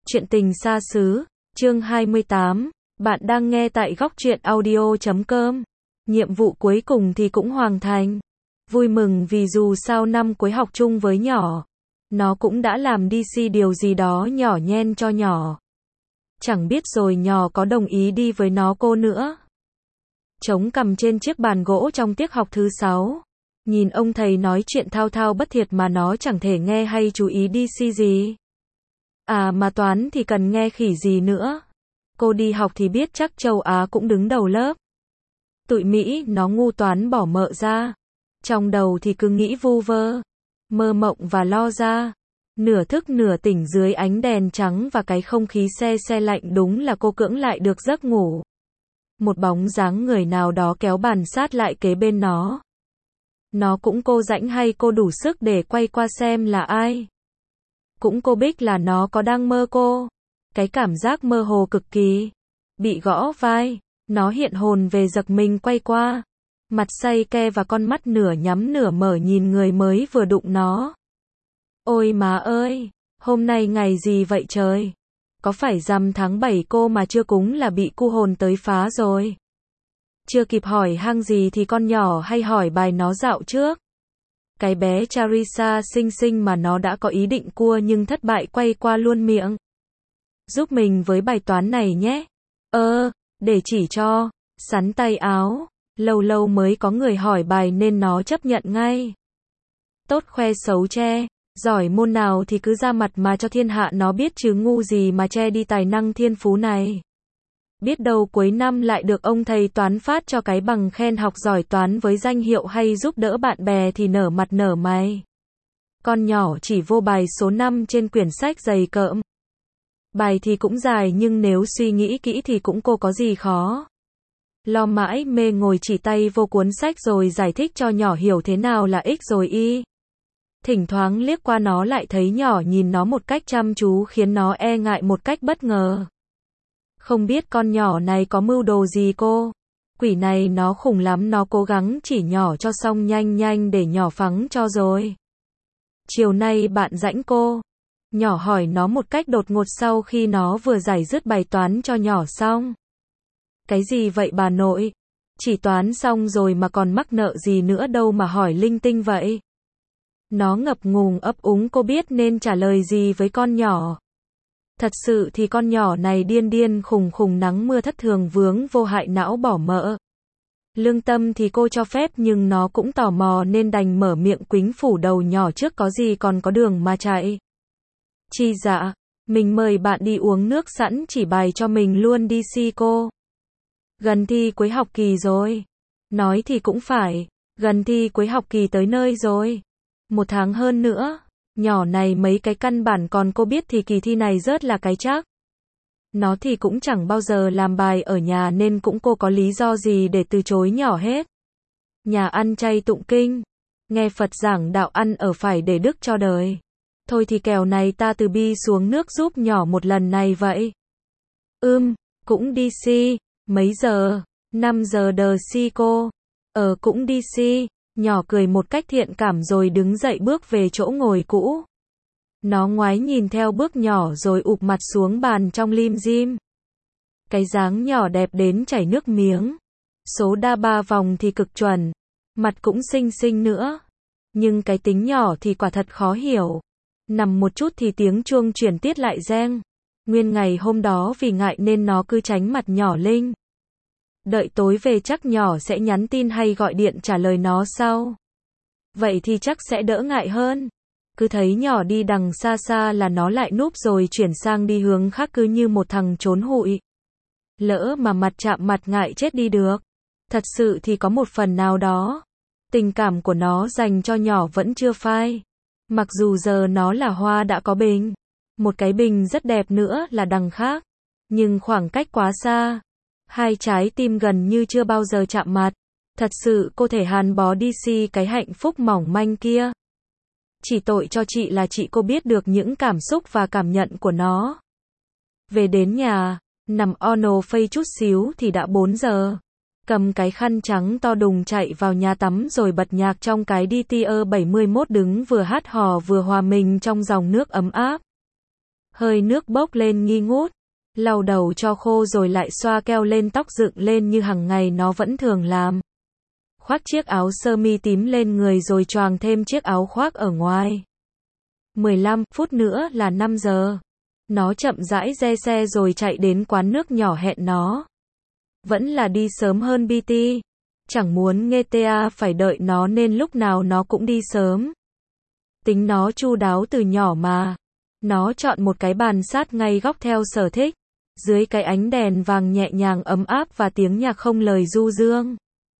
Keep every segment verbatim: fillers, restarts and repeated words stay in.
Chuyện tình xa xứ, chương hai mươi tám, bạn đang nghe tại góc truyện audio chấm com. Nhiệm vụ cuối cùng thì cũng hoàn thành. Vui mừng vì dù sao năm cuối học chung với nhỏ, nó cũng đã làm đê xê điều gì đó nhỏ nhen cho nhỏ. Chẳng biết rồi nhỏ có đồng ý đi với nó cô nữa. Chống cằm trên chiếc bàn gỗ trong tiết học thứ sáu. Nhìn ông thầy nói chuyện thao thao bất thiệt mà nó chẳng thể nghe hay chú ý đê xê gì. À mà toán thì cần nghe khỉ gì nữa. Cô đi học thì biết chắc châu Á cũng đứng đầu lớp. Tụi Mỹ nó ngu toán bỏ mợ ra. Trong đầu thì cứ nghĩ vu vơ, mơ mộng và lo ra. Nửa thức nửa tỉnh dưới ánh đèn trắng và cái không khí se se lạnh đúng là cô cưỡng lại được giấc ngủ. Một bóng dáng người nào đó kéo bàn sát lại kế bên nó. Nó cũng cô rãnh hay cô đủ sức để quay qua xem là ai. Cũng cô biết là nó có đang mơ cô. Cái cảm giác mơ hồ cực kỳ. Bị gõ vai, nó hiện hồn về giật mình quay qua. Mặt say ke và con mắt nửa nhắm nửa mở nhìn người mới vừa đụng nó. Ôi má ơi, hôm nay ngày gì vậy trời? Có phải rằm tháng bảy cô mà chưa cúng là bị cu hồn tới phá rồi? Chưa kịp hỏi hang gì thì con nhỏ hay hỏi bài nó dạo trước. Cái bé Charissa xinh xinh mà nó đã có ý định cua nhưng thất bại quay qua luôn miệng. Giúp mình với bài toán này nhé. Ơ, để chỉ cho. Sắn tay áo. Lâu lâu mới có người hỏi bài nên nó chấp nhận ngay. Tốt khoe xấu che. Giỏi môn nào thì cứ ra mặt mà cho thiên hạ nó biết chứ ngu gì mà che đi tài năng thiên phú này. Biết đâu cuối năm lại được ông thầy toán phát cho cái bằng khen học giỏi toán với danh hiệu hay giúp đỡ bạn bè thì nở mặt nở mày. Con nhỏ chỉ vô bài số năm trên quyển sách dày cộm. Bài thì cũng dài nhưng nếu suy nghĩ kỹ thì cũng cô có gì khó. Lo mãi mê ngồi chỉ tay vô cuốn sách rồi giải thích cho nhỏ hiểu thế nào là x rồi y. Thỉnh thoảng liếc qua nó lại thấy nhỏ nhìn nó một cách chăm chú khiến nó e ngại một cách bất ngờ. Không biết con nhỏ này có mưu đồ gì cô. Quỷ này nó khủng lắm, nó cố gắng chỉ nhỏ cho xong nhanh nhanh để nhỏ phắng cho rồi. Chiều nay bạn rãnh cô. Nhỏ hỏi nó một cách đột ngột sau khi nó vừa giải dứt bài toán cho nhỏ xong. Cái gì vậy bà nội? Chỉ toán xong rồi mà còn mắc nợ gì nữa đâu mà hỏi linh tinh vậy? Nó ngập ngùng ấp úng cô biết nên trả lời gì với con nhỏ. Thật sự thì con nhỏ này điên điên khùng khùng nắng mưa thất thường vướng vô hại não bỏ mỡ. Lương tâm thì cô cho phép nhưng nó cũng tò mò nên đành mở miệng quýnh phủ đầu nhỏ trước có gì còn có đường mà chạy. Chi dạ, mình mời bạn đi uống nước sẵn chỉ bài cho mình luôn đi si cô. Gần thi cuối học kỳ rồi. Nói thì cũng phải, gần thi cuối học kỳ tới nơi rồi. Một tháng hơn nữa. Nhỏ này mấy cái căn bản còn cô biết thì kỳ thi này rớt là cái chắc. Nó thì cũng chẳng bao giờ làm bài ở nhà nên cũng cô có lý do gì để từ chối nhỏ hết. Nhà ăn chay tụng kinh. Nghe Phật giảng đạo ăn ở phải để đức cho đời. Thôi thì kèo này ta từ bi xuống nước giúp nhỏ một lần này vậy. Ưm, cũng đi si. Mấy giờ? năm giờ đờ si cô. Ờ cũng đi si. Nhỏ cười một cách thiện cảm rồi đứng dậy bước về chỗ ngồi cũ. Nó ngoái nhìn theo bước nhỏ rồi ụp mặt xuống bàn trong lim dim. Cái dáng nhỏ đẹp đến chảy nước miếng. Số đa ba vòng thì cực chuẩn. Mặt cũng xinh xinh nữa. Nhưng cái tính nhỏ thì quả thật khó hiểu. Nằm một chút thì tiếng chuông chuyển tiết lại reng. Nguyên ngày hôm đó vì ngại nên nó cứ tránh mặt nhỏ Linh. Đợi tối về chắc nhỏ sẽ nhắn tin hay gọi điện trả lời nó sau. Vậy thì chắc sẽ đỡ ngại hơn. Cứ thấy nhỏ đi đằng xa xa là nó lại núp rồi chuyển sang đi hướng khác cứ như một thằng trốn hụi. Lỡ mà mặt chạm mặt ngại chết đi được. Thật sự thì có một phần nào đó. Tình cảm của nó dành cho nhỏ vẫn chưa phai. Mặc dù giờ nó là hoa đã có bình. Một cái bình rất đẹp nữa là đằng khác. Nhưng khoảng cách quá xa. Hai trái tim gần như chưa bao giờ chạm mặt. Thật sự cô thể hàn bó đi si cái hạnh phúc mỏng manh kia. Chỉ tội cho chị là chị cô biết được những cảm xúc và cảm nhận của nó. Về đến nhà, nằm ono phây chút xíu thì đã bốn giờ. Cầm cái khăn trắng to đùng chạy vào nhà tắm rồi bật nhạc trong cái đê tê e bảy mươi mốt đứng vừa hát hò vừa hòa mình trong dòng nước ấm áp. hơi nước bốc lên nghi ngút, lau đầu cho khô rồi lại xoa keo lên tóc dựng lên như hàng ngày nó vẫn thường làm. Khoác chiếc áo sơ mi tím lên người rồi choàng thêm chiếc áo khoác ở ngoài. mười lăm phút nữa là năm giờ. Nó chậm rãi re xe rồi chạy đến quán nước nhỏ hẹn nó. Vẫn là đi sớm hơn bê tê. Chẳng muốn nghe tê a phải đợi nó nên lúc nào nó cũng đi sớm. Tính nó chu đáo từ nhỏ mà. Nó chọn một cái bàn sát ngay góc theo sở thích. Dưới cái ánh đèn vàng nhẹ nhàng ấm áp và tiếng nhạc không lời du dương.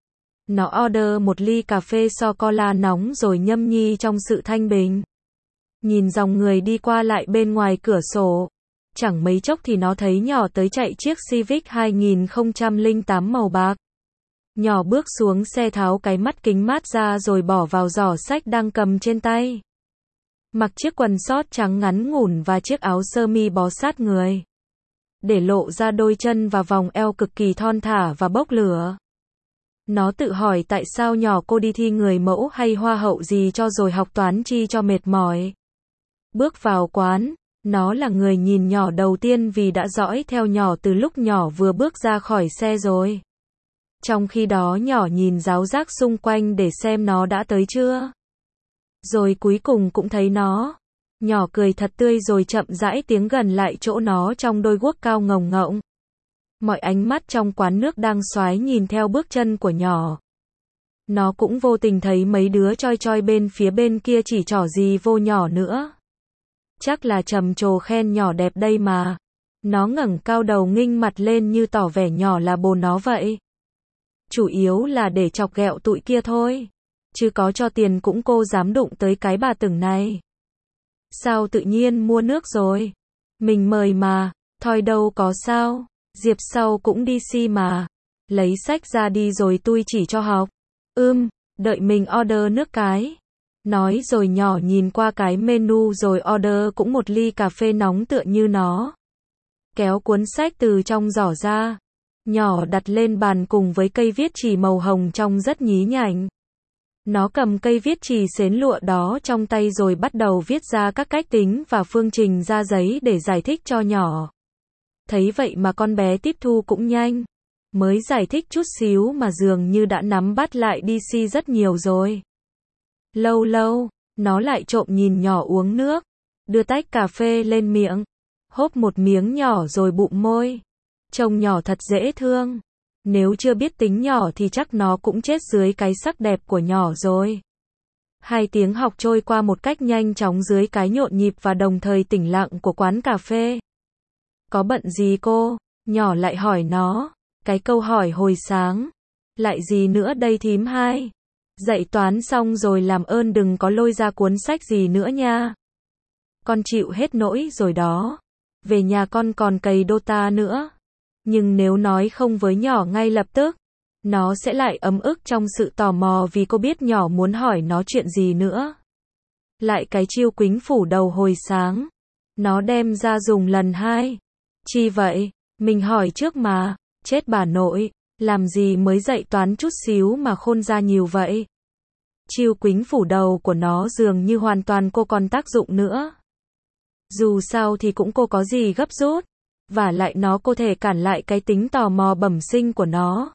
Nó order một ly cà phê sô-cô-la nóng rồi nhâm nhi trong sự thanh bình. Nhìn dòng người đi qua lại bên ngoài cửa sổ. Chẳng mấy chốc thì nó thấy nhỏ tới chạy chiếc Civic hai không không tám màu bạc. Nhỏ bước xuống xe tháo cái mắt kính mát ra rồi bỏ vào giỏ sách đang cầm trên tay. Mặc chiếc quần sót trắng ngắn ngủn và chiếc áo sơ mi bó sát người. Để lộ ra đôi chân và vòng eo cực kỳ thon thả và bốc lửa. Nó tự hỏi tại sao nhỏ cô đi thi người mẫu hay hoa hậu gì cho rồi học toán chi cho mệt mỏi. Bước vào quán, nó là người nhìn nhỏ đầu tiên vì đã dõi theo nhỏ từ lúc nhỏ vừa bước ra khỏi xe rồi. Trong khi đó nhỏ nhìn ráo rác xung quanh để xem nó đã tới chưa. Rồi cuối cùng cũng thấy nó. Nhỏ cười thật tươi rồi chậm rãi tiến gần lại chỗ nó trong đôi guốc cao ngồng ngỗng. Mọi ánh mắt trong quán nước đang xoáy nhìn theo bước chân của nhỏ. Nó cũng vô tình thấy mấy đứa choi choi bên phía bên kia chỉ trỏ gì vô nhỏ nữa. Chắc là trầm trồ khen nhỏ đẹp đây mà. Nó ngẩng cao đầu nghinh mặt lên như tỏ vẻ nhỏ là bồ nó vậy. Chủ yếu là để chọc ghẹo tụi kia thôi. Chứ có cho tiền cũng cô dám đụng tới cái bà từng này. Sao tự nhiên mua nước rồi? Mình mời mà, thôi đâu có sao. Diệp sau cũng đi si mà. Lấy sách ra đi rồi tôi chỉ cho học. Ưm, đợi mình order nước cái. Nói rồi nhỏ nhìn qua cái menu rồi order cũng một ly cà phê nóng tựa như nó. Kéo cuốn sách từ trong giỏ ra. Nhỏ đặt lên bàn cùng với cây viết chì màu hồng trông rất nhí nhảnh. Nó cầm cây viết chì xến lụa đó trong tay rồi bắt đầu viết ra các cách tính và phương trình ra giấy để giải thích cho nhỏ. Thấy vậy mà con bé tiếp thu cũng nhanh. Mới giải thích chút xíu mà dường như đã nắm bắt lại đê xê rất nhiều rồi. Lâu lâu, nó lại trộm nhìn nhỏ uống nước. Đưa tách cà phê lên miệng. Hốp một miếng nhỏ rồi bụm môi. Trông nhỏ thật dễ thương. Nếu chưa biết tính nhỏ thì chắc nó cũng chết dưới cái sắc đẹp của nhỏ rồi. Hai tiếng học trôi qua một cách nhanh chóng dưới cái nhộn nhịp và đồng thời tĩnh lặng của quán cà phê. Có bận gì cô? Nhỏ lại hỏi nó. Cái câu hỏi hồi sáng. Lại gì nữa đây thím hai? Dạy toán xong rồi làm ơn đừng có lôi ra cuốn sách gì nữa nha. Con chịu hết nỗi rồi đó. Về nhà con còn cày Dota nữa. Nhưng nếu nói không với nhỏ ngay lập tức, nó sẽ lại ấm ức trong sự tò mò vì cô biết nhỏ muốn hỏi nó chuyện gì nữa. Lại cái chiêu quýnh phủ đầu hồi sáng. Nó đem ra dùng lần hai. Chi vậy? Mình hỏi trước mà. Chết bà nội. Làm gì mới dạy toán chút xíu mà khôn ra nhiều vậy? Chiêu quýnh phủ đầu của nó dường như hoàn toàn cô còn tác dụng nữa. Dù sao thì cũng cô có gì gấp rút. Và lại nó có thể cản lại cái tính tò mò bẩm sinh của nó.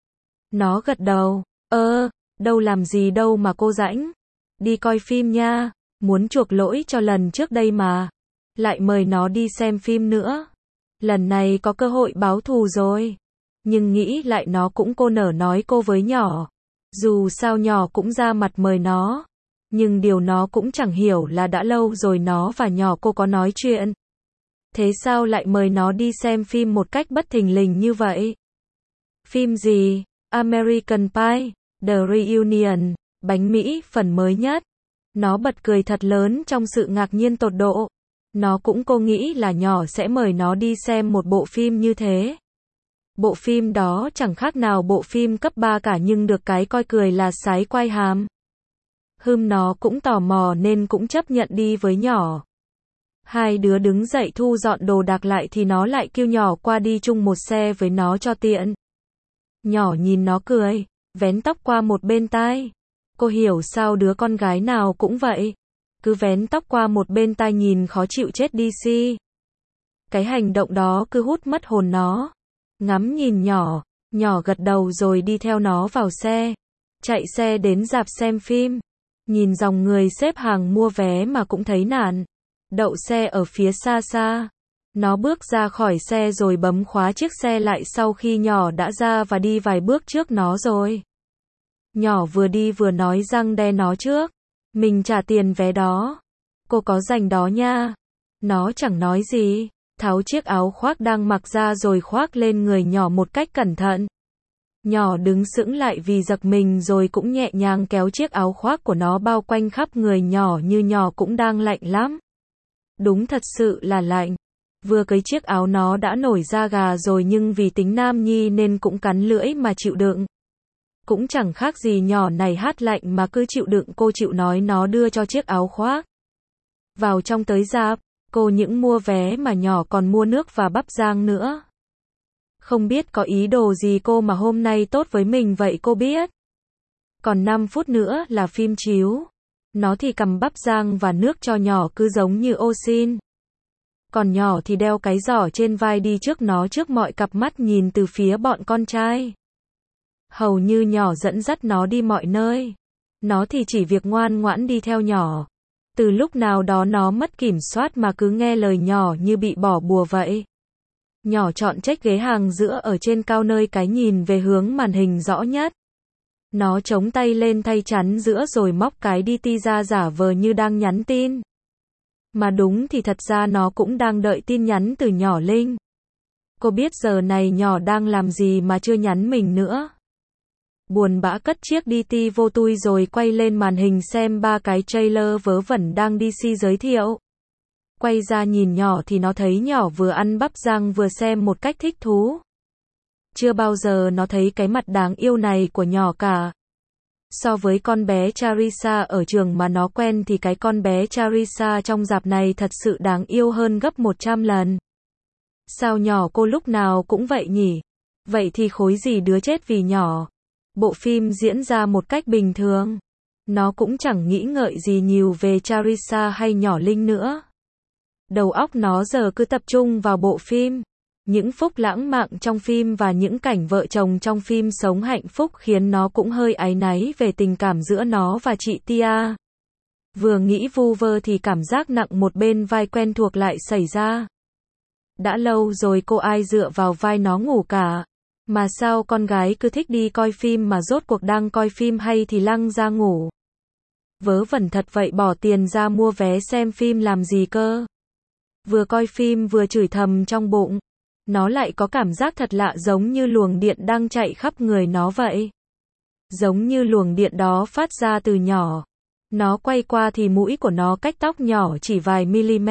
Nó gật đầu. Ơ, đâu làm gì đâu mà cô rãnh. Đi coi phim nha. Muốn chuộc lỗi cho lần trước đây mà. Lại mời nó đi xem phim nữa. Lần này có cơ hội báo thù rồi. Nhưng nghĩ lại nó cũng cô nở nói cô với nhỏ. Dù sao nhỏ cũng ra mặt mời nó. Nhưng điều nó cũng chẳng hiểu là đã lâu rồi nó và nhỏ cô có nói chuyện. Thế sao lại mời nó đi xem phim một cách bất thình lình như vậy? Phim gì? American Pie, The Reunion, bánh Mỹ, phần mới nhất. Nó bật cười thật lớn trong sự ngạc nhiên tột độ. Nó cũng cô nghĩ là nhỏ sẽ mời nó đi xem một bộ phim như thế. Bộ phim đó chẳng khác nào bộ phim cấp ba cả nhưng được cái coi cười là sái quai hàm. Hừm nó cũng tò mò nên cũng chấp nhận đi với nhỏ. Hai đứa đứng dậy thu dọn đồ đạc lại thì nó lại kêu nhỏ qua đi chung một xe với nó cho tiện. Nhỏ nhìn nó cười, vén tóc qua một bên tai. Cô hiểu sao đứa con gái nào cũng vậy. Cứ vén tóc qua một bên tai nhìn khó chịu chết đi si. Cái hành động đó cứ hút mất hồn nó. Ngắm nhìn nhỏ, nhỏ gật đầu rồi đi theo nó vào xe. Chạy xe đến rạp xem phim. Nhìn dòng người xếp hàng mua vé mà cũng thấy nản. Đậu xe ở phía xa xa. Nó bước ra khỏi xe rồi bấm khóa chiếc xe lại sau khi nhỏ đã ra và đi vài bước trước nó rồi. Nhỏ vừa đi vừa nói răng đe nó trước. Mình trả tiền vé đó. Cô có dành đó nha. Nó chẳng nói gì. Tháo chiếc áo khoác đang mặc ra rồi khoác lên người nhỏ một cách cẩn thận. Nhỏ đứng sững lại vì giật mình rồi cũng nhẹ nhàng kéo chiếc áo khoác của nó bao quanh khắp người nhỏ như nhỏ cũng đang lạnh lắm. Đúng thật sự là lạnh. Vừa cấy chiếc áo nó đã nổi da gà rồi nhưng vì tính nam nhi nên cũng cắn lưỡi mà chịu đựng. Cũng chẳng khác gì nhỏ này hát lạnh mà cứ chịu đựng, cô chịu nói nó đưa cho chiếc áo khoác. Vào trong tới rạp, cô những mua vé mà nhỏ còn mua nước và bắp rang nữa. Không biết có ý đồ gì cô mà hôm nay tốt với mình vậy cô biết. Còn năm phút nữa là phim chiếu. Nó thì cầm bắp rang và nước cho nhỏ cứ giống như ô xin. Còn nhỏ thì đeo cái giỏ trên vai đi trước nó trước mọi cặp mắt nhìn từ phía bọn con trai. Hầu như nhỏ dẫn dắt nó đi mọi nơi. Nó thì chỉ việc ngoan ngoãn đi theo nhỏ. Từ lúc nào đó nó mất kiểm soát mà cứ nghe lời nhỏ như bị bỏ bùa vậy. Nhỏ chọn chiếc ghế hàng giữa ở trên cao nơi cái nhìn về hướng màn hình rõ nhất. Nó chống tay lên thay chắn giữa rồi móc cái đê tê ra giả vờ như đang nhắn tin. Mà đúng thì thật ra nó cũng đang đợi tin nhắn từ nhỏ Linh. Cô biết giờ này nhỏ đang làm gì mà chưa nhắn mình nữa. Buồn bã cất chiếc đê tê vô tui rồi quay lên màn hình xem ba cái trailer vớ vẩn đang đê xê giới thiệu. Quay ra nhìn nhỏ thì nó thấy nhỏ vừa ăn bắp rang vừa xem một cách thích thú. Chưa bao giờ nó thấy cái mặt đáng yêu này của nhỏ cả. So với con bé Charissa ở trường mà nó quen thì cái con bé Charissa trong rạp này thật sự đáng yêu hơn gấp một trăm lần. Sao nhỏ cô lúc nào cũng vậy nhỉ? Vậy thì khối gì đứa chết vì nhỏ. Bộ phim diễn ra một cách bình thường. Nó cũng chẳng nghĩ ngợi gì nhiều về Charissa hay nhỏ Linh nữa. Đầu óc nó giờ cứ tập trung vào bộ phim. Những phút lãng mạn trong phim và những cảnh vợ chồng trong phim sống hạnh phúc khiến nó cũng hơi áy náy về tình cảm giữa nó và chị Tia. Vừa nghĩ vu vơ thì cảm giác nặng một bên vai quen thuộc lại xảy ra. Đã lâu rồi cô ai dựa vào vai nó ngủ cả. Mà sao con gái cứ thích đi coi phim mà rốt cuộc đang coi phim hay thì lăng ra ngủ. Vớ vẩn thật vậy, bỏ tiền ra mua vé xem phim làm gì cơ. Vừa coi phim vừa chửi thầm trong bụng. Nó lại có cảm giác thật lạ giống như luồng điện đang chạy khắp người nó vậy. Giống như luồng điện đó phát ra từ nhỏ. Nó quay qua thì mũi của nó cách tóc nhỏ chỉ vài mm.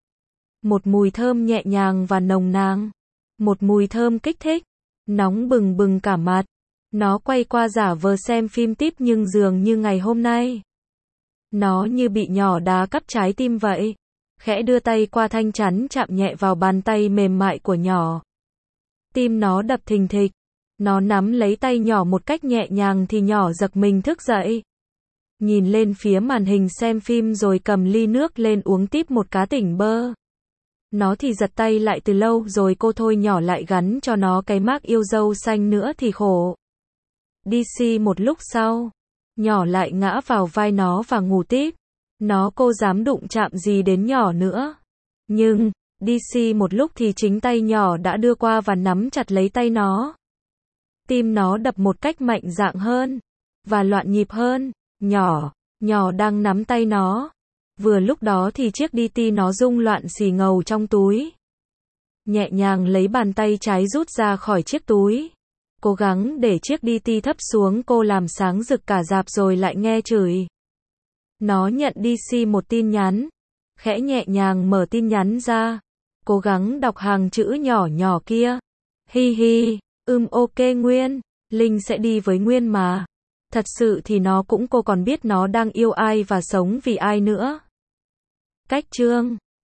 Một mùi thơm nhẹ nhàng và nồng nàn. Một mùi thơm kích thích. Nóng bừng bừng cả mặt. Nó quay qua giả vờ xem phim tiếp nhưng dường như ngày hôm nay. Nó như bị nhỏ đá cắp trái tim vậy. Khẽ đưa tay qua thanh chắn chạm nhẹ vào bàn tay mềm mại của nhỏ. Tim nó đập thình thịch. Nó nắm lấy tay nhỏ một cách nhẹ nhàng thì nhỏ giật mình thức dậy. Nhìn lên phía màn hình xem phim rồi cầm ly nước lên uống tiếp một cá tỉnh bơ. Nó thì giật tay lại từ lâu rồi cô thôi nhỏ lại gắn cho nó cái mác yêu dâu xanh nữa thì khổ. đê xê một lúc sau. Nhỏ lại ngã vào vai nó và ngủ tiếp. Nó cô dám đụng chạm gì đến nhỏ nữa. Nhưng, đê xê một lúc thì chính tay nhỏ đã đưa qua và nắm chặt lấy tay nó. Tim nó đập một cách mạnh dạn hơn. Và loạn nhịp hơn. Nhỏ, nhỏ đang nắm tay nó. Vừa lúc đó thì chiếc đê tê nó rung loạn xì ngầu trong túi. Nhẹ nhàng lấy bàn tay trái rút ra khỏi chiếc túi. Cố gắng để chiếc đê tê thấp xuống, cô làm sáng rực cả rạp rồi lại nghe chửi. Nó nhận đê xê một tin nhắn. Khẽ nhẹ nhàng mở tin nhắn ra. Cố gắng đọc hàng chữ nhỏ nhỏ kia. Hi hi, ừm ok Nguyên, Linh sẽ đi với Nguyên mà. Thật sự thì nó cũng cô còn biết nó đang yêu ai và sống vì ai nữa. Cách chương